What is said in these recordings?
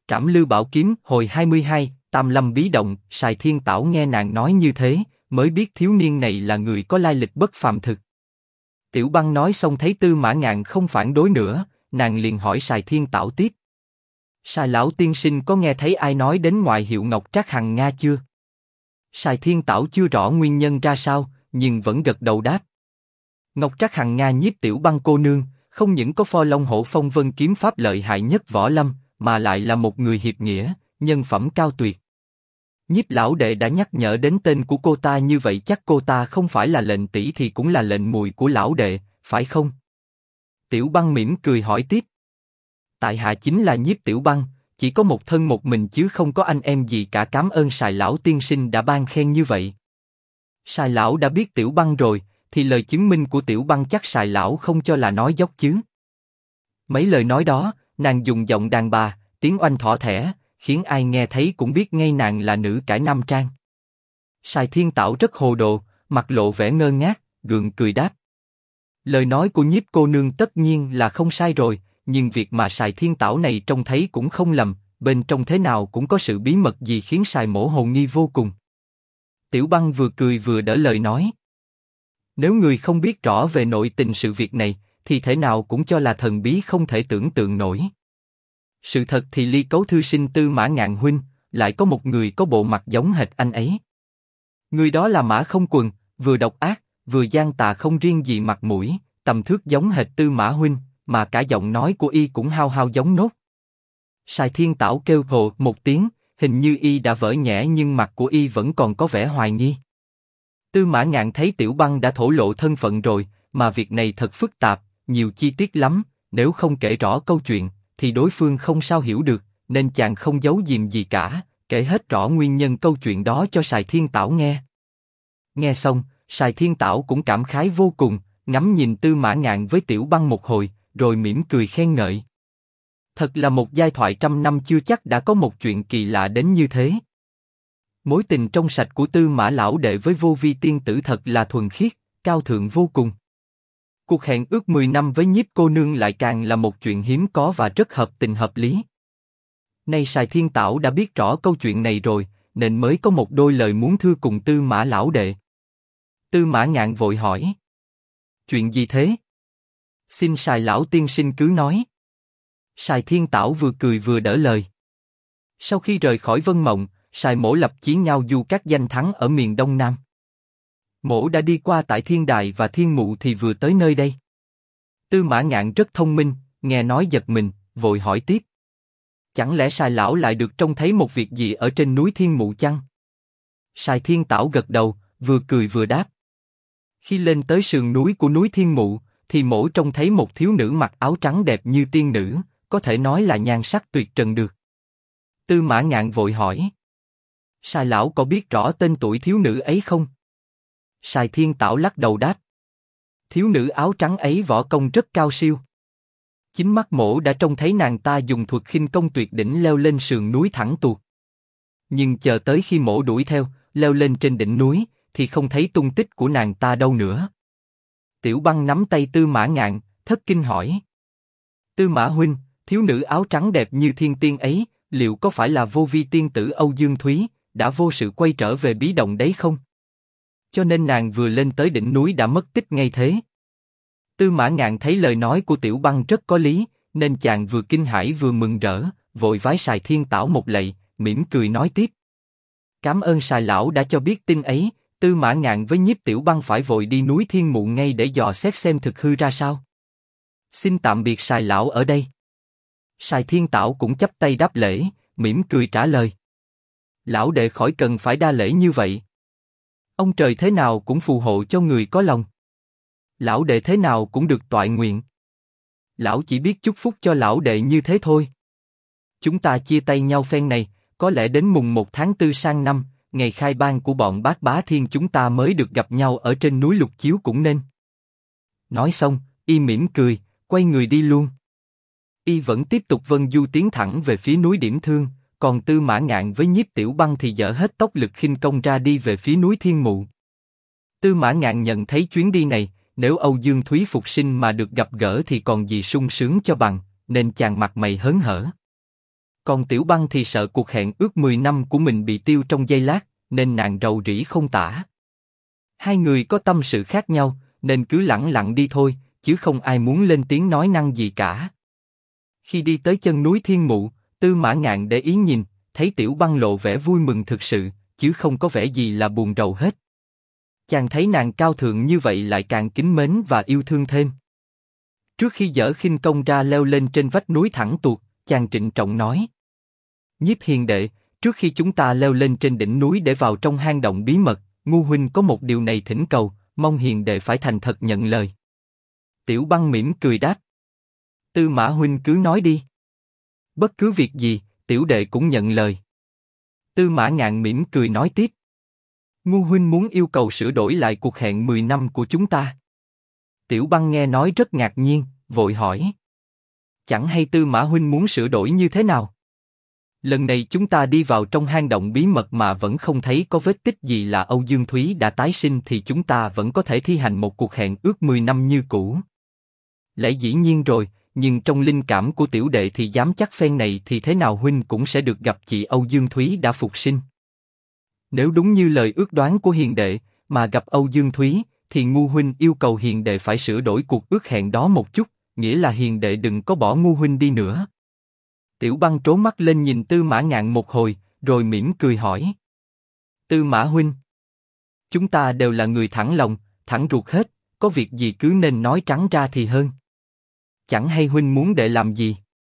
Trảm Lưu Bảo Kiếm hồi 22, Tam Lâm Bí Động. Sài Thiên Tảo nghe nàng nói như thế, mới biết thiếu niên này là người có lai lịch bất phàm thực. Tiểu Băng nói xong thấy Tư Mã Ngạn không phản đối nữa, nàng liền hỏi Sài Thiên Tảo tiếp. Sài lão tiên sinh có nghe thấy ai nói đến ngoại hiệu Ngọc Trác Hằng Nga chưa? Sài Thiên Tảo chưa rõ nguyên nhân ra sao, nhưng vẫn gật đầu đáp. Ngọc Trác Hằng Nga Nhiếp Tiểu Băng cô nương, không những có Pho Long Hổ Phong Vân kiếm pháp lợi hại nhất võ lâm, mà lại là một người hiệp nghĩa, nhân phẩm cao tuyệt. Nhiếp lão đệ đã nhắc nhở đến tên của cô ta như vậy, chắc cô ta không phải là lệnh tỷ thì cũng là lệnh mùi của lão đệ, phải không? Tiểu Băng mỉm cười hỏi tiếp. Tại hạ chính là Nhiếp Tiểu Băng, chỉ có một thân một mình chứ không có anh em gì cả, cảm ơn Sài lão tiên sinh đã ban khen như vậy. Sài lão đã biết Tiểu Băng rồi, thì lời chứng minh của Tiểu Băng chắc Sài lão không cho là nói dốc chứ. Mấy lời nói đó, nàng dùng giọng đàn bà, tiếng oanh thỏ thẻ, khiến ai nghe thấy cũng biết ngay nàng là nữ cải nam trang. Sài Thiên Tảo rất hồ đồ, mặt lộ vẻ ngơ ngác, gượng cười đáp. Lời nói của Nhiếp cô nương tất nhiên là không sai rồi, nhưng việc mà Sài Thiên Tảo này trông thấy cũng không lầm, bên trong thế nào cũng có sự bí mật gì khiến Sài mỗ hồ nghi vô cùng. Tiểu Băng vừa cười vừa đỡ lời nói. Nếu người không biết rõ về nội tình sự việc này, thì thể nào cũng cho là thần bí không thể tưởng tượng nổi. Sự thật thì Ly Cấu thư sinh Tư Mã Ngạn huynh, lại có một người có bộ mặt giống hệt anh ấy. Người đó là Mã Không Quần, vừa độc ác, vừa gian tà, không riêng gì mặt mũi, tầm thước giống hệt Tư Mã huynh, mà cả giọng nói của y cũng hao hao giống nốt. Sài Thiên Tảo kêu hồ một tiếng, hình như y đã vỡ nhẽ nhưng mặt của y vẫn còn có vẻ hoài nghi. Tư Mã Ngạn thấy Tiểu Băng đã thổ lộ thân phận rồi, mà việc này thật phức tạp, nhiều chi tiết lắm, nếu không kể rõ câu chuyện, thì đối phương không sao hiểu được, nên chàng không giấu giếm gì cả, kể hết rõ nguyên nhân câu chuyện đó cho Sài Thiên Tảo nghe. Nghe xong, Sài Thiên Tảo cũng cảm khái vô cùng, ngắm nhìn Tư Mã Ngạn với Tiểu Băng một hồi, rồi mỉm cười khen ngợi. Thật là một giai thoại trăm năm chưa chắc đã có một chuyện kỳ lạ đến như thế. Mối tình trong sạch của Tư Mã lão đệ với Vô Vi tiên tử thật là thuần khiết, cao thượng vô cùng. Cuộc hẹn ước 10 năm với Nhiếp cô nương lại càng là một chuyện hiếm có và rất hợp tình hợp lý. Nay Sài Thiên Tảo đã biết rõ câu chuyện này rồi, nên mới có một đôi lời muốn thưa cùng Tư Mã lão đệ. Tư Mã Ngạn vội hỏi. Chuyện gì thế? Xin Sài lão tiên sinh cứ nói. Sài Thiên Tảo vừa cười vừa đỡ lời. Sau khi rời khỏi Vân Mộng, Sài mỗ lập chí ngao du các danh thắng ở miền Đông Nam. Mỗ đã đi qua tại Thiên Đài và Thiên Mụ thì vừa tới nơi đây. Tư Mã Ngạn rất thông minh, nghe nói giật mình, vội hỏi tiếp. Chẳng lẽ Sài lão lại được trông thấy một việc gì ở trên núi Thiên Mụ chăng? Sài Thiên Tảo gật đầu, vừa cười vừa đáp. Khi lên tới sườn núi của núi Thiên Mụ, thì mỗ trông thấy một thiếu nữ mặc áo trắng đẹp như tiên nữ, có thể nói là nhan sắc tuyệt trần được. Tư Mã Ngạn vội hỏi. Sài lão có biết rõ tên tuổi thiếu nữ ấy không? Sài Thiên Tảo lắc đầu đáp. Thiếu nữ áo trắng ấy võ công rất cao siêu. Chính mắt mỗ đã trông thấy nàng ta dùng thuật khinh công tuyệt đỉnh leo lên sườn núi thẳng tuột. Nhưng chờ tới khi mỗ đuổi theo, leo lên trên đỉnh núi, thì không thấy tung tích của nàng ta đâu nữa. Tiểu Băng nắm tay Tư Mã Ngạn, thất kinh hỏi. Tư Mã huynh, thiếu nữ áo trắng đẹp như thiên tiên ấy, liệu có phải là Vô Vi tiên tử Âu Dương Thúy, đã vô sự quay trở về bí động đấy không? Cho nên nàng vừa lên tới đỉnh núi đã mất tích ngay thế. Tư Mã Ngạn thấy lời nói của Tiểu Băng rất có lý, nên chàng vừa kinh hãi vừa mừng rỡ, vội vái Sài Thiên Tảo một lạy, mỉm cười nói tiếp. Cảm ơn Sài lão đã cho biết tin ấy. Tư Mã Ngạn với Nhiếp Tiểu Băng phải vội đi núi Thiên Mụ ngay để dò xét xem thực hư ra sao. Xin tạm biệt Sài lão ở đây. Sài Thiên Tảo cũng chắp tay đáp lễ, mỉm cười trả lời. Lão đệ khỏi cần phải đa lễ như vậy. Ông trời thế nào cũng phù hộ cho người có lòng. Lão đệ thế nào cũng được toại nguyện. Lão chỉ biết chúc phúc cho lão đệ như thế thôi. Chúng ta chia tay nhau phen này, có lẽ đến mùng 1 tháng 4 sang năm, ngày khai ban của bọn Bát Bá Thiên chúng ta mới được gặp nhau ở trên núi Lục Chiếu cũng nên. Nói xong, y mỉm cười, quay người đi luôn. Y vẫn tiếp tục vân du tiến thẳng về phía núi Điểm Thương, còn Tư Mã Ngạn với Nhiếp Tiểu Băng thì dở hết tốc lực khinh công ra đi về phía núi Thiên Mụ. Tư Mã Ngạn nhận thấy chuyến đi này, nếu Âu Dương Thúy phục sinh mà được gặp gỡ thì còn gì sung sướng cho bằng, nên chàng mặt mày hớn hở. Còn Tiểu Băng thì sợ cuộc hẹn ước 10 năm của mình bị tiêu trong giây lát, nên nàng rầu rĩ không tả. Hai người có tâm sự khác nhau, nên cứ lẳng lặng đi thôi, chứ không ai muốn lên tiếng nói năng gì cả. Khi đi tới chân núi Thiên Mụ, Tư Mã Ngạn để ý nhìn, thấy Tiểu Băng lộ vẻ vui mừng thực sự, chứ không có vẻ gì là buồn rầu hết. Chàng thấy nàng cao thượng như vậy lại càng kính mến và yêu thương thêm. Trước khi dở khinh công ra leo lên trên vách núi thẳng tuột, chàng trịnh trọng nói: Nhiếp hiền đệ, trước khi chúng ta leo lên trên đỉnh núi để vào trong hang động bí mật, Ngu huynh có một điều này thỉnh cầu, mong hiền đệ phải thành thật nhận lời. Tiểu Băng mỉm cười đáp: Tư Mã huynh cứ nói đi. Bất cứ việc gì, tiểu đệ cũng nhận lời. Tư Mã Ngạn mỉm cười nói tiếp: Ngu huynh muốn yêu cầu sửa đổi lại cuộc hẹn 10 năm của chúng ta. Tiểu Băng nghe nói rất ngạc nhiên, vội hỏi: Chẳng hay Tư Mã huynh muốn sửa đổi như thế nào? Lần này chúng ta đi vào trong hang động bí mật mà vẫn không thấy có vết tích gì là Âu Dương Thúy đã tái sinh thì chúng ta vẫn có thể thi hành một cuộc hẹn ước 10 năm như cũ. Lẽ dĩ nhiên rồi, nhưng trong linh cảm của tiểu đệ thì dám chắc phen này thì thế nào huynh cũng sẽ được gặp chị Âu Dương Thúy đã phục sinh. Nếu đúng như lời ước đoán của hiền đệ, mà gặp Âu Dương Thúy, thì Ngu huynh yêu cầu hiền đệ phải sửa đổi cuộc ước hẹn đó một chút, nghĩa là hiền đệ đừng có bỏ Ngu huynh đi nữa. Tiểu Băng trố mắt lên nhìn Tư Mã Ngạn một hồi, rồi mỉm cười hỏi: Tư Mã huynh, chúng ta đều là người thẳng lòng, thẳng ruột hết, có việc gì cứ nên nói trắng ra thì hơn. Chẳng hay huynh muốn đệ làm gì?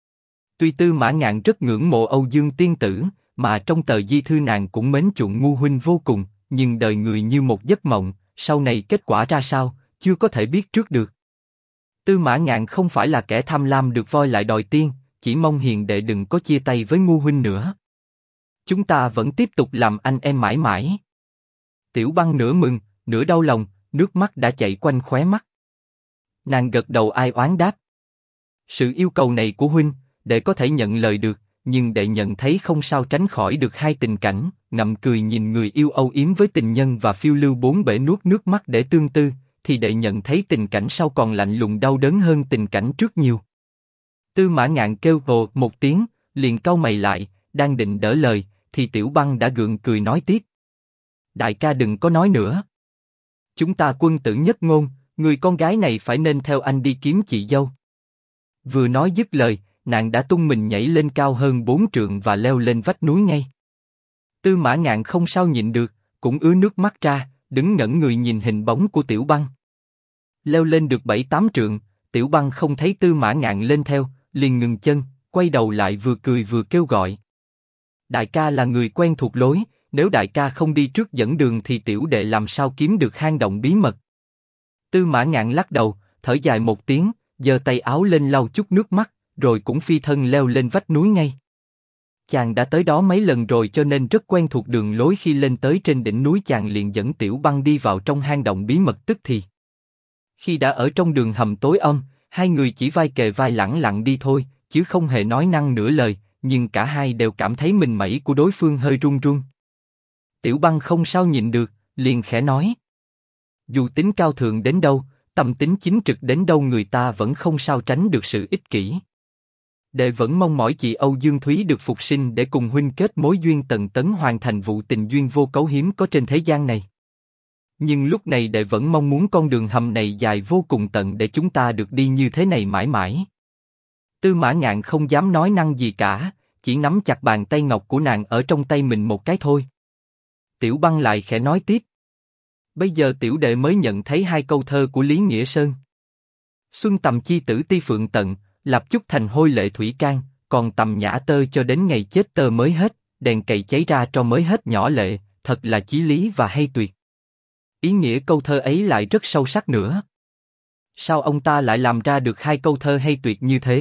Tuy Tư Mã Ngạn rất ngưỡng mộ Âu Dương tiên tử, mà trong tờ di thư nàng cũng mến chuộng Ngu huynh vô cùng, nhưng đời người như một giấc mộng, sau này kết quả ra sao, chưa có thể biết trước được. Tư Mã Ngạn không phải là kẻ tham lam được voi lại đòi tiên, chỉ mong hiền đệ đừng có chia tay với Ngu huynh nữa. Chúng ta vẫn tiếp tục làm anh em mãi mãi. Tiểu Băng nửa mừng, nửa đau lòng, nước mắt đã chảy quanh khóe mắt. Nàng gật đầu ai oán đáp: Sự yêu cầu này của huynh, đệ có thể nhận lời được, nhưng đệ nhận thấy không sao tránh khỏi được hai tình cảnh, ngậm cười nhìn người yêu âu yếm với tình nhân và phiêu lưu bốn bể nuốt nước mắt để tương tư, thì đệ nhận thấy tình cảnh sau còn lạnh lùng đau đớn hơn tình cảnh trước nhiều. Tư Mã Ngạn kêu ồ một tiếng, liền cau mày lại, đang định đỡ lời, thì Tiểu Băng đã gượng cười nói tiếp: Đại ca đừng có nói nữa. Chúng ta quân tử nhất ngôn, người con gái này phải nên theo anh đi kiếm chị dâu. Vừa nói dứt lời, nàng đã tung mình nhảy lên cao hơn 4 trượng và leo lên vách núi ngay. Tư Mã Ngạn không sao nhịn được, cũng ứa nước mắt ra, đứng ngẩn người nhìn hình bóng của Tiểu Băng. Leo lên được 7-8 trượng, Tiểu Băng không thấy Tư Mã Ngạn lên theo, liền ngừng chân, quay đầu lại vừa cười vừa kêu gọi: Đại ca là người quen thuộc lối, nếu đại ca không đi trước dẫn đường thì tiểu đệ làm sao kiếm được hang động bí mật. Tư Mã Ngạn lắc đầu, thở dài một tiếng, giơ tay áo lên lau chút nước mắt, rồi cũng phi thân leo lên vách núi ngay. Chàng đã tới đó mấy lần rồi cho nên rất quen thuộc đường lối, khi lên tới trên đỉnh núi chàng liền dẫn Tiểu Băng đi vào trong hang động bí mật tức thì. Khi đã ở trong đường hầm tối om, hai người chỉ vai kề vai lẳng lặng đi thôi, chứ không hề nói năng nửa lời, nhưng cả hai đều cảm thấy mình mẩy của đối phương hơi run run. Tiểu Băng không sao nhịn được, liền khẽ nói: Dù tính cao thượng đến đâu, tâm tính chính trực đến đâu, người ta vẫn không sao tránh được sự ích kỷ. Đệ vẫn mong mỏi chị Âu Dương Thúy được phục sinh để cùng huynh kết mối duyên tận tấn, hoàn thành vụ tình duyên vô cấu hiếm có trên thế gian này. Nhưng lúc này đệ vẫn mong muốn con đường hầm này dài vô cùng tận để chúng ta được đi như thế này mãi mãi. Tư Mã Ngạn không dám nói năng gì cả, chỉ nắm chặt bàn tay ngọc của nàng ở trong tay mình một cái thôi. Tiểu Băng lại khẽ nói tiếp: Bây giờ tiểu đệ mới nhận thấy hai câu thơ của Lý Nghĩa Sơn: Xuân tầm chi tử ti phượng tận, lập chúc thành hôi lệ thủy can, còn tầm nhã tơ cho đến ngày chết tơ mới hết, đèn cày cháy ra cho mới hết nhỏ lệ, thật là chí lý và hay tuyệt. Ý nghĩa câu thơ ấy lại rất sâu sắc nữa. Sao ông ta lại làm ra được hai câu thơ hay tuyệt như thế?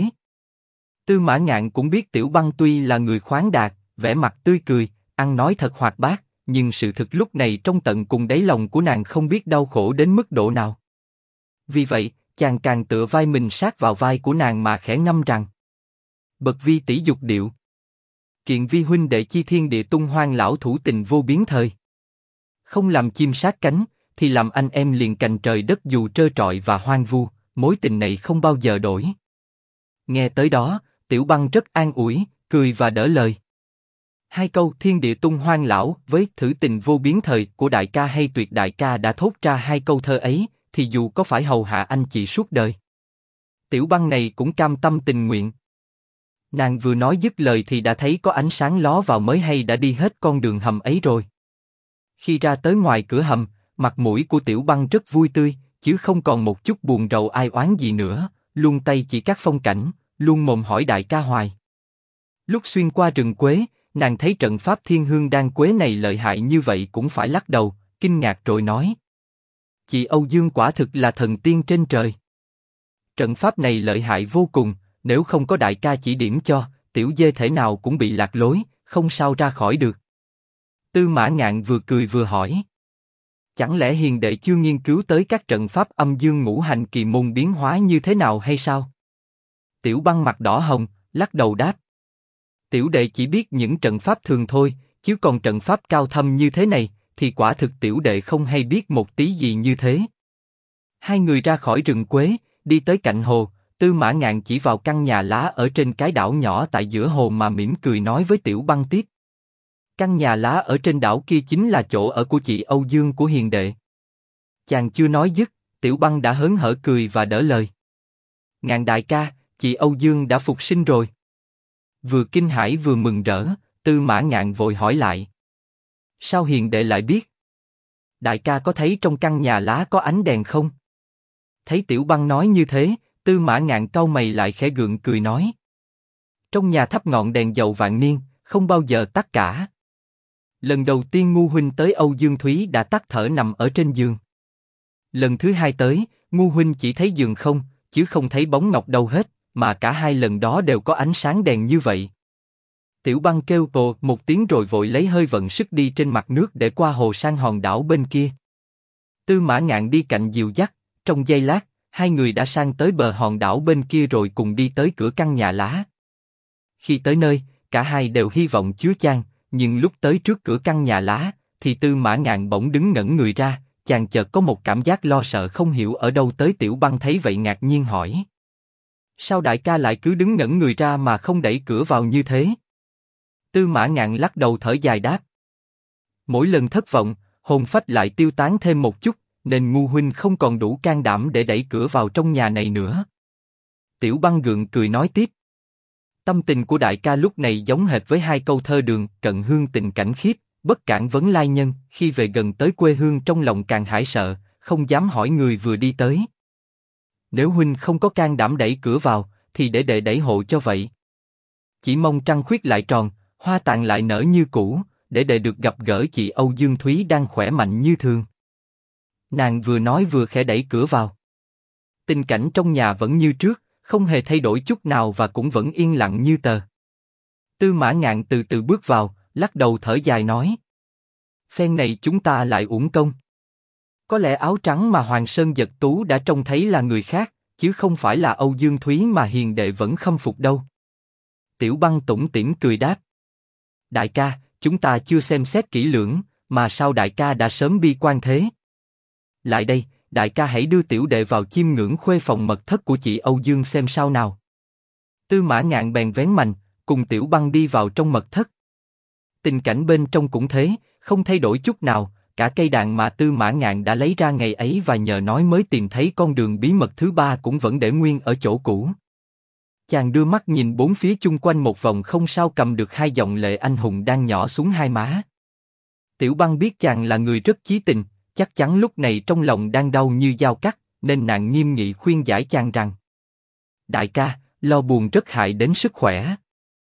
Tư Mã Ngạn cũng biết Tiểu Băng tuy là người khoáng đạt, vẻ mặt tươi cười, ăn nói thật hoạt bát, nhưng sự thực lúc này trong tận cùng đáy lòng của nàng không biết đau khổ đến mức độ nào. Vì vậy, chàng càng tựa vai mình sát vào vai của nàng mà khẽ ngâm rằng: Bậc vi tỷ dục điệu, kiện vi huynh đệ chi thiên địa tung hoang lão thủ tình vô biến thời. Không làm chim sát cánh, thì làm anh em liền cành trời đất dù trơ trọi và hoang vu, mối tình này không bao giờ đổi. Nghe tới đó, Tiểu Băng rất an ủi, cười và đỡ lời. Hai câu thiên địa tung hoang lão với thử tình vô biến thời của đại ca hay tuyệt đại ca đã thốt ra hai câu thơ ấy, thì dù có phải hầu hạ anh chị suốt đời, Tiểu Băng này cũng cam tâm tình nguyện. Nàng vừa nói dứt lời thì đã thấy có ánh sáng ló vào mới hay đã đi hết con đường hầm ấy rồi. Khi ra tới ngoài cửa hầm, mặt mũi của Tiểu Băng rất vui tươi, chứ không còn một chút buồn rầu ai oán gì nữa, luôn tay chỉ các phong cảnh, luôn mồm hỏi đại ca hoài. Lúc xuyên qua rừng quế, nàng thấy trận pháp thiên hương đan quế này lợi hại như vậy cũng phải lắc đầu, kinh ngạc rồi nói. Chị Âu Dương quả thực là thần tiên trên trời. Trận pháp này lợi hại vô cùng, nếu không có đại ca chỉ điểm cho, tiểu dê thể nào cũng bị lạc lối, không sao ra khỏi được. Tư Mã Ngạn vừa cười vừa hỏi. Chẳng lẽ hiền đệ chưa nghiên cứu tới các trận pháp âm dương ngũ hành kỳ môn biến hóa như thế nào hay sao? Tiểu Băng mặt đỏ hồng, lắc đầu đáp. Tiểu đệ chỉ biết những trận pháp thường thôi, chứ còn trận pháp cao thâm như thế này, thì quả thực tiểu đệ không hay biết một tí gì như thế. Hai người ra khỏi rừng quế, đi tới cạnh hồ, Tư Mã Ngạn chỉ vào căn nhà lá ở trên cái đảo nhỏ tại giữa hồ mà mỉm cười nói với Tiểu Băng tiếp. Căn nhà lá ở trên đảo kia chính là chỗ ở của chị Âu Dương của hiền đệ. Chàng chưa nói dứt, Tiểu Băng đã hớn hở cười và đỡ lời. Ngạn đại ca, chị Âu Dương đã phục sinh rồi. Vừa kinh hãi vừa mừng rỡ, Tư Mã Ngạn vội hỏi lại. Sao hiền đệ lại biết? Đại ca có thấy trong căn nhà lá có ánh đèn không? Thấy Tiểu Băng nói như thế, Tư Mã Ngạn cau mày lại khẽ gượng cười nói. Trong nhà thắp ngọn đèn dầu vạn niên, không bao giờ tắt cả. Lần đầu tiên Ngu huynh tới Âu Dương Thúy đã tắt thở nằm ở trên giường. Lần thứ hai tới, Ngu huynh chỉ thấy giường không, chứ không thấy bóng ngọc đâu hết, mà cả hai lần đó đều có ánh sáng đèn như vậy. Tiểu Băng kêu ồ một tiếng rồi vội lấy hơi vận sức đi trên mặt nước để qua hồ sang hòn đảo bên kia. Tư Mã Ngạn đi cạnh dìu dắt, trong giây lát, hai người đã sang tới bờ hòn đảo bên kia rồi cùng đi tới cửa căn nhà lá. Khi tới nơi, cả hai đều hy vọng chứa chan, nhưng lúc tới trước cửa căn nhà lá, thì Tư Mã Ngạn bỗng đứng ngẩn người ra, chàng chợt có một cảm giác lo sợ không hiểu ở đâu tới. Tiểu Băng thấy vậy ngạc nhiên hỏi. Sao đại ca lại cứ đứng ngẩn người ra mà không đẩy cửa vào như thế? Tư Mã Ngạn lắc đầu thở dài đáp. Mỗi lần thất vọng, hồn phách lại tiêu tán thêm một chút, nên Ngu huynh không còn đủ can đảm để đẩy cửa vào trong nhà này nữa. Tiểu Băng gượng cười nói tiếp. Tâm tình của đại ca lúc này giống hệt với hai câu thơ Đường Cận Hương tình cảnh khiếp, bất cản vấn lai nhân, khi về gần tới quê hương trong lòng càng hãi sợ, không dám hỏi người vừa đi tới. Nếu huynh không có can đảm đẩy cửa vào, thì để đệ đẩy hộ cho vậy. Chỉ mong trăng khuyết lại tròn, hoa tàn lại nở như cũ, để đệ được gặp gỡ chị Âu Dương Thúy đang khỏe mạnh như thường. Nàng vừa nói vừa khẽ đẩy cửa vào. Tình cảnh trong nhà vẫn như trước, không hề thay đổi chút nào và cũng vẫn yên lặng như tờ. Tư Mã Ngạn từ từ bước vào, lắc đầu thở dài nói. Phen này chúng ta lại uổng công. Có lẽ áo trắng mà Hoàng Sơn Giật Tú đã trông thấy là người khác, chứ không phải là Âu Dương Thúy mà hiền đệ vẫn khâm phục đâu. Tiểu Băng tủm tỉm cười đáp. Đại ca, chúng ta chưa xem xét kỹ lưỡng, mà sao đại ca đã sớm bi quan thế? Lại đây, đại ca hãy đưa tiểu đệ vào chiêm ngưỡng khuê phòng mật thất của chị Âu Dương xem sao nào. Tư Mã Ngạn bèn vén mành, cùng Tiểu Băng đi vào trong mật thất. Tình cảnh bên trong cũng thế, không thay đổi chút nào, cả cây đàn mà Tư Mã Ngạn đã lấy ra ngày ấy và nhờ nói mới tìm thấy con đường bí mật thứ ba cũng vẫn để nguyên ở chỗ cũ. Chàng đưa mắt nhìn bốn phía chung quanh một vòng không sao cầm được hai dòng lệ anh hùng đang nhỏ xuống hai má. Tiểu Băng biết chàng là người rất chí tình, chắc chắn lúc này trong lòng đang đau như dao cắt, nên nàng nghiêm nghị khuyên giải chàng rằng: Đại ca, lo buồn rất hại đến sức khỏe.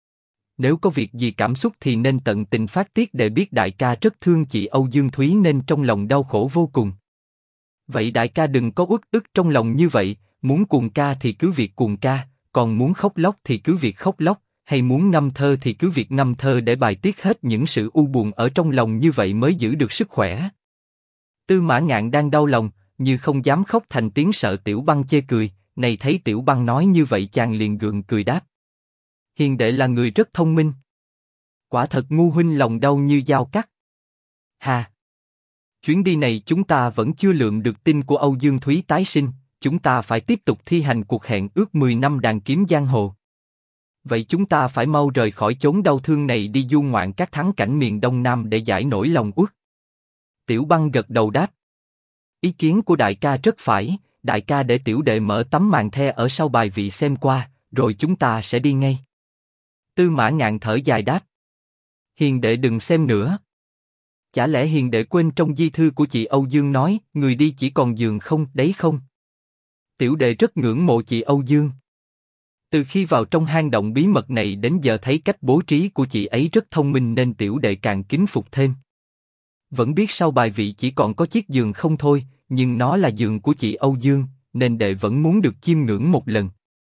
Nếu có việc gì cảm xúc thì nên tận tình phát tiết, để biết đại ca rất thương chị Âu Dương Thúy nên trong lòng đau khổ vô cùng. Vậy đại ca đừng có uất ức trong lòng như vậy, muốn cuồng ca thì cứ việc cuồng ca, còn muốn khóc lóc thì cứ việc khóc lóc, hay muốn ngâm thơ thì cứ việc ngâm thơ để bài tiết hết những sự u buồn ở trong lòng, như vậy mới giữ được sức khỏe. Tư Mã Ngạn đang đau lòng, như không dám khóc thành tiếng sợ Tiểu Băng chê cười, này thấy Tiểu Băng nói như vậy chàng liền gượng cười đáp. Hiền đệ là người rất thông minh. Quả thật Ngu huynh lòng đau như dao cắt. Hà! Chuyến đi này chúng ta vẫn chưa lượm được tin của Âu Dương Thúy tái sinh, chúng ta phải tiếp tục thi hành cuộc hẹn ước 10 năm đàn kiếm giang hồ. Vậy chúng ta phải mau rời khỏi chốn đau thương này đi du ngoạn các thắng cảnh miền Đông Nam để giải nỗi lòng uất. Tiểu Băng gật đầu đáp. Ý kiến của đại ca rất phải, đại ca để tiểu đệ mở tấm màn the ở sau bài vị xem qua, rồi chúng ta sẽ đi ngay. Tư Mã Ngạn thở dài đáp. Hiền đệ đừng xem nữa. Chả lẽ hiền đệ quên trong di thư của chị Âu Dương nói, người đi chỉ còn giường không, đấy không? Tiểu đệ rất ngưỡng mộ chị Âu Dương. Từ khi vào trong hang động bí mật này đến giờ thấy cách bố trí của chị ấy rất thông minh nên tiểu đệ càng kính phục thêm. Vẫn biết sau bài vị chỉ còn có chiếc giường không thôi, nhưng nó là giường của chị Âu Dương, nên đệ vẫn muốn được chiêm ngưỡng một lần.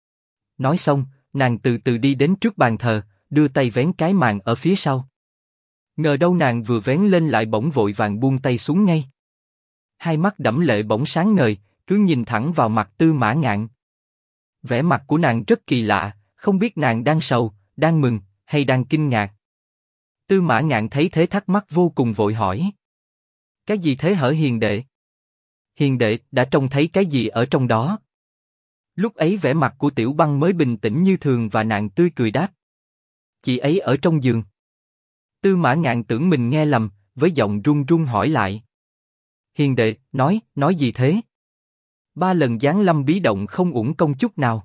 Nói xong, nàng từ từ đi đến trước bàn thờ, đưa tay vén cái màn ở phía sau. Ngờ đâu nàng vừa vén lên lại bỗng vội vàng buông tay xuống ngay. Hai mắt đẫm lệ bỗng sáng ngời, cứ nhìn thẳng vào mặt Tư Mã Ngạn. Vẻ mặt của nàng rất kỳ lạ, không biết nàng đang sầu, đang mừng, hay đang kinh ngạc. Tư Mã Ngạn thấy thế thắc mắc vô cùng vội hỏi. Cái gì thế hở hiền đệ? Hiền đệ đã trông thấy cái gì ở trong đó? Lúc ấy vẻ mặt của Tiểu Băng mới bình tĩnh như thường và nàng tươi cười đáp. Chị ấy ở trong giường. Tư Mã Ngạn tưởng mình nghe lầm, với giọng run run hỏi lại. Hiền đệ, nói gì thế? 3 lần giáng lâm bí động không uổng công chút nào.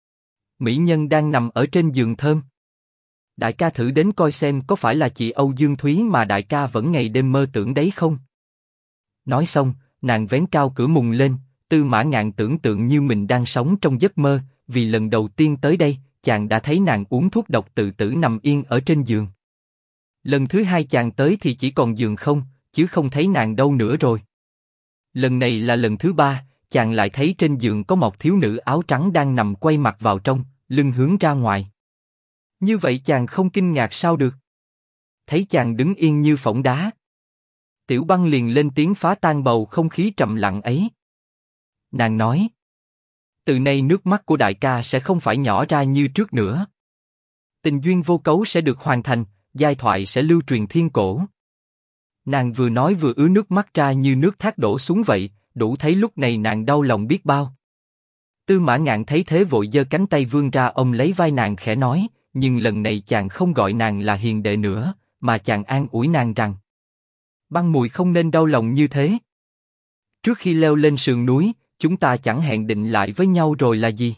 Mỹ nhân đang nằm ở trên giường thơm. Đại ca thử đến coi xem có phải là chị Âu Dương Thúy mà đại ca vẫn ngày đêm mơ tưởng đấy không? Nói xong, nàng vén cao cửa mùng lên, Tư Mã Ngạn tưởng tượng như mình đang sống trong giấc mơ, vì lần đầu tiên tới đây, chàng đã thấy nàng uống thuốc độc tự tử nằm yên ở trên giường. Lần thứ hai chàng tới thì chỉ còn giường không, chứ không thấy nàng đâu nữa rồi. Lần này là lần thứ 3, chàng lại thấy trên giường có một thiếu nữ áo trắng đang nằm quay mặt vào trong, lưng hướng ra ngoài. Như vậy chàng không kinh ngạc sao được? Thấy chàng đứng yên như phỗng đá. Tiểu Băng liền lên tiếng phá tan bầu không khí trầm lặng ấy. Nàng nói. Từ nay nước mắt của đại ca sẽ không phải nhỏ ra như trước nữa. Tình duyên vô cấu sẽ được hoàn thành, giai thoại sẽ lưu truyền thiên cổ. Nàng vừa nói vừa ứa nước mắt ra như nước thác đổ xuống vậy, đủ thấy lúc này nàng đau lòng biết bao. Tư Mã Ngạn thấy thế vội giơ cánh tay vươn ra ôm lấy vai nàng khẽ nói, nhưng lần này chàng không gọi nàng là hiền đệ nữa, mà chàng an ủi nàng rằng Băng Mùi không nên đau lòng như thế. Trước khi leo lên sườn núi, chúng ta chẳng hẹn định lại với nhau rồi là gì?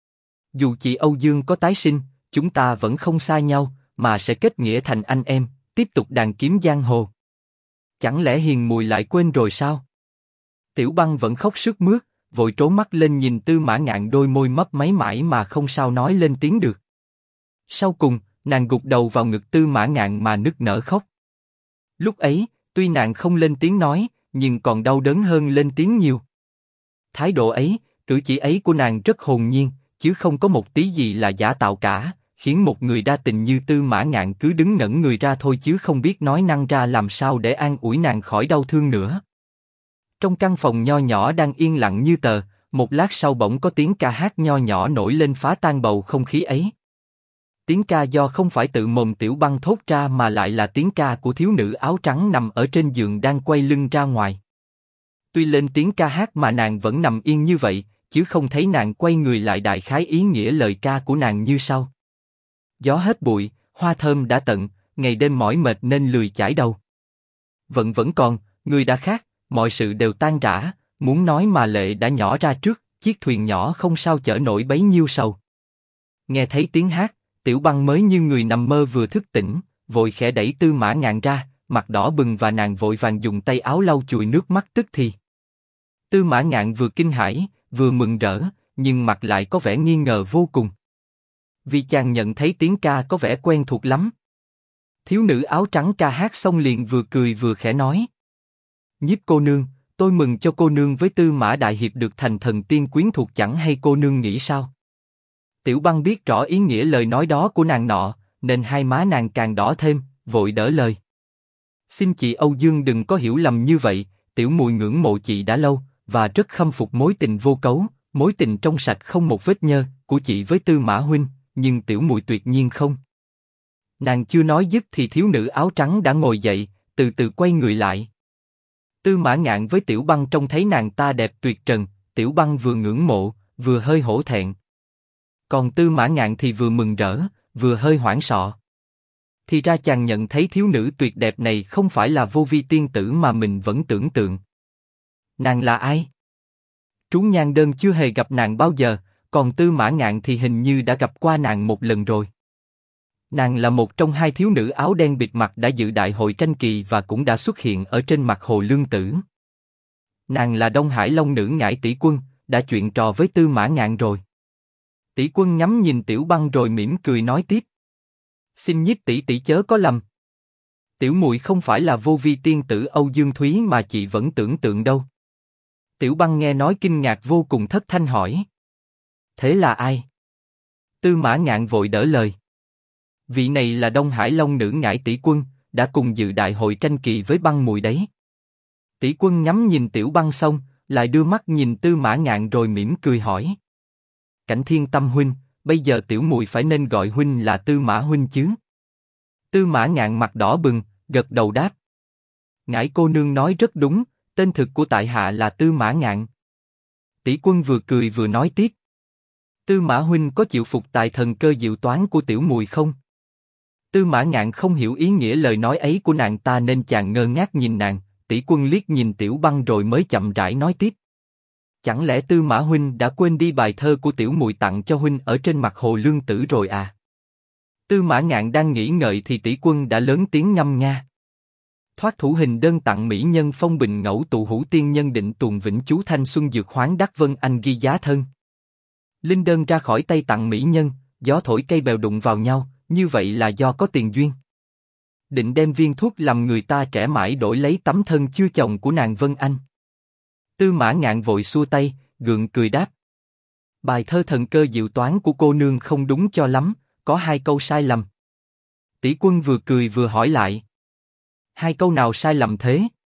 Dù chị Âu Dương có tái sinh, chúng ta vẫn không xa nhau, mà sẽ kết nghĩa thành anh em, tiếp tục đàn kiếm giang hồ. Chẳng lẽ hiền mùi lại quên rồi sao? Tiểu Băng vẫn khóc sướt mướt, vội trố mắt lên nhìn Tư Mã Ngạn đôi môi mấp máy mãi mà không sao nói lên tiếng được. Sau cùng, nàng gục đầu vào ngực Tư Mã Ngạn mà nức nở khóc. Lúc ấy, tuy nàng không lên tiếng nói, nhưng còn đau đớn hơn lên tiếng nhiều. Thái độ ấy, cử chỉ ấy của nàng rất hồn nhiên, chứ không có một tí gì là giả tạo cả, khiến một người đa tình như Tư Mã Ngạn cứ đứng ngẩn người ra thôi chứ không biết nói năng ra làm sao để an ủi nàng khỏi đau thương nữa. Trong căn phòng nho nhỏ đang yên lặng như tờ, một lát sau bỗng có tiếng ca hát nho nhỏ nổi lên phá tan bầu không khí ấy. Tiếng ca do không phải tự mồm Tiểu Băng thốt ra mà lại là tiếng ca của thiếu nữ áo trắng nằm ở trên giường đang quay lưng ra ngoài. Tuy lên tiếng ca hát mà nàng vẫn nằm yên như vậy, chứ không thấy nàng quay người lại. Đại khái ý nghĩa lời ca của nàng như sau: gió hết bụi, hoa thơm đã tận, ngày đêm mỏi mệt nên lười chải đầu. Vận vẫn còn, người đã khác, mọi sự đều tan rã, muốn nói mà lệ đã nhỏ ra trước, chiếc thuyền nhỏ không sao chở nổi bấy nhiêu sầu. Nghe thấy tiếng hát, Tiểu Băng mới như người nằm mơ vừa thức tỉnh, vội khẽ đẩy Tư Mã Ngạn ra, mặt đỏ bừng và nàng vội vàng dùng tay áo lau chùi nước mắt tức thì. Tư Mã Ngạn vừa kinh hãi, vừa mừng rỡ, nhưng mặt lại có vẻ nghi ngờ vô cùng. Vì chàng nhận thấy tiếng ca có vẻ quen thuộc lắm. Thiếu nữ áo trắng ca hát xong liền vừa cười vừa khẽ nói: Nhiếp cô nương, tôi mừng cho cô nương với Tư Mã đại hiệp được thành thần tiên quyến thuộc, chẳng hay cô nương nghĩ sao? Tiểu Băng biết rõ ý nghĩa lời nói đó của nàng nọ, nên hai má nàng càng đỏ thêm, vội đỡ lời. Xin chị Âu Dương đừng có hiểu lầm như vậy, tiểu muội ngưỡng mộ chị đã lâu và rất khâm phục mối tình vô cấu, mối tình trong sạch không một vết nhơ của chị với Tư Mã huynh, nhưng tiểu muội tuyệt nhiên không. Nàng chưa nói dứt thì thiếu nữ áo trắng đã ngồi dậy, từ từ quay người lại. Tư Mã Ngạn với Tiểu Băng trông thấy nàng ta đẹp tuyệt trần, Tiểu Băng vừa ngưỡng mộ, vừa hơi hổ thẹn. Còn Tư Mã Ngạn thì vừa mừng rỡ, vừa hơi hoảng sợ. Thì ra chàng nhận thấy thiếu nữ tuyệt đẹp này không phải là vô vi tiên tử mà mình vẫn tưởng tượng. Nàng là ai? Trú Nhan Đơn chưa hề gặp nàng bao giờ, còn Tư Mã Ngạn thì hình như đã gặp qua nàng một lần rồi. Nàng là một trong hai thiếu nữ áo đen bịt mặt đã dự đại hội tranh kỳ và cũng đã xuất hiện ở trên mặt hồ Lương Tử. Nàng là Đông Hải Long nữ Ngải Tỷ Quân, đã chuyện trò với Tư Mã Ngạn rồi. Tỷ Quân ngắm nhìn Tiểu Băng rồi mỉm cười nói tiếp. Xin Nhiếp tỷ tỷ chớ có lầm. Tiểu muội không phải là vô vi tiên tử Âu Dương Thúy mà chị vẫn tưởng tượng đâu. Tiểu Băng nghe nói kinh ngạc vô cùng, thất thanh hỏi. Thế là ai? Tư Mã Ngạn vội đỡ lời. Vị này là Đông Hải Long nữ Ngải Tỷ Quân, đã cùng dự đại hội tranh kỳ với Băng muội đấy. Tỷ Quân ngắm nhìn Tiểu Băng xong, lại đưa mắt nhìn Tư Mã Ngạn rồi mỉm cười hỏi. Cảnh Thiên Tâm huynh, bây giờ tiểu muội phải nên gọi huynh là Tư Mã huynh chứ? Tư Mã Ngạn mặt đỏ bừng, gật đầu đáp. Ngải cô nương nói rất đúng, tên thực của tại hạ là Tư Mã Ngạn. Tỷ Quân vừa cười vừa nói tiếp. Tư Mã huynh có chịu phục tài thần cơ diệu toán của tiểu muội không? Tư Mã Ngạn không hiểu ý nghĩa lời nói ấy của nàng ta nên chàng ngơ ngác nhìn nàng. Tỷ Quân liếc nhìn Tiểu Băng rồi mới chậm rãi nói tiếp. Chẳng lẽ Tư Mã huynh đã quên đi bài thơ của tiểu muội tặng cho huynh ở trên mặt hồ Lương Tử rồi à? Tư Mã Ngạn đang nghĩ ngợi thì Tỷ Quân đã lớn tiếng ngâm nga. Thoát thủ hình đơn tặng mỹ nhân phong bình ngẫu tụ hữu tiên nhân định tuồng vĩnh chú thanh xuân dược hoán đắc vân anh ghi giá thân. Linh đơn ra khỏi tay tặng mỹ nhân, gió thổi cây bèo đụng vào nhau, như vậy là do có tiền duyên. Định đem viên thuốc làm người ta trẻ mãi đổi lấy tấm thân chưa chồng của nàng Vân Anh. Tư Mã Ngạn vội xua tay, gượng cười đáp. Bài thơ thần cơ diệu toán của cô nương không đúng cho lắm, có hai câu sai lầm. Tỷ Quân vừa cười vừa hỏi lại. Hai câu nào sai lầm thế?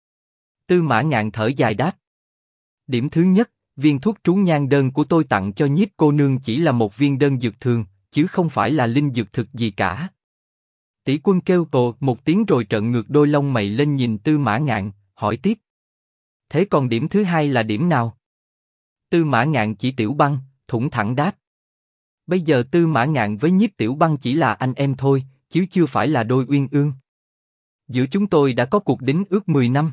Tư Mã Ngạn thở dài đáp. Điểm thứ nhất, viên thuốc trú nhan đơn của tôi tặng cho Nhiếp cô nương chỉ là một viên đơn dược thường, chứ không phải là linh dược thực gì cả. Tỷ Quân kêu ồ một tiếng rồi trợn ngược đôi lông mày lên nhìn Tư Mã Ngạn, hỏi tiếp. Thế còn điểm thứ hai là điểm nào? Tư Mã Ngạn chỉ Tiểu Băng, thủng thẳng đáp. Bây giờ Tư Mã Ngạn với Nhiếp Tiểu Băng chỉ là anh em thôi, chứ chưa phải là đôi uyên ương. Giữa chúng tôi đã có cuộc đính ước 10 năm.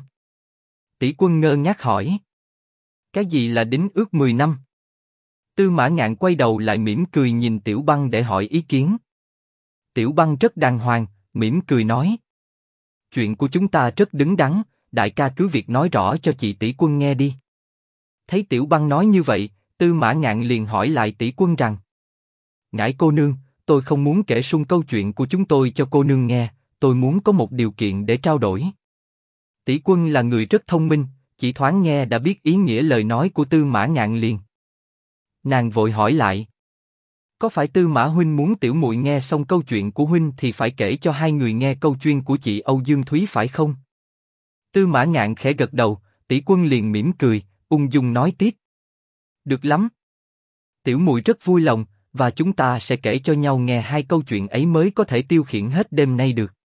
Tỷ Quân ngơ ngác hỏi. Cái gì là đính ước 10 năm? Tư Mã Ngạn quay đầu lại mỉm cười nhìn Tiểu Băng để hỏi ý kiến. Tiểu Băng rất đàng hoàng, mỉm cười nói. Chuyện của chúng ta rất đứng đắn, đại ca cứ việc nói rõ cho chị Tỷ Quân nghe đi. Thấy Tiểu Băng nói như vậy, Tư Mã Ngạn liền hỏi lại Tỷ Quân rằng. Ngải cô nương, tôi không muốn kể sung câu chuyện của chúng tôi cho cô nương nghe, tôi muốn có một điều kiện để trao đổi. Tỷ Quân là người rất thông minh, chỉ thoáng nghe đã biết ý nghĩa lời nói của Tư Mã Ngạn liền. Nàng vội hỏi lại. Có phải Tư Mã huynh muốn tiểu muội nghe xong câu chuyện của huynh thì phải kể cho hai người nghe câu chuyên của chị Âu Dương Thúy phải không? Tư Mã Ngạn khẽ gật đầu, Tỷ Quân liền mỉm cười, ung dung nói tiếp. Được lắm. Tiểu muội rất vui lòng, và chúng ta sẽ kể cho nhau nghe hai câu chuyện ấy mới có thể tiêu khiển hết đêm nay được.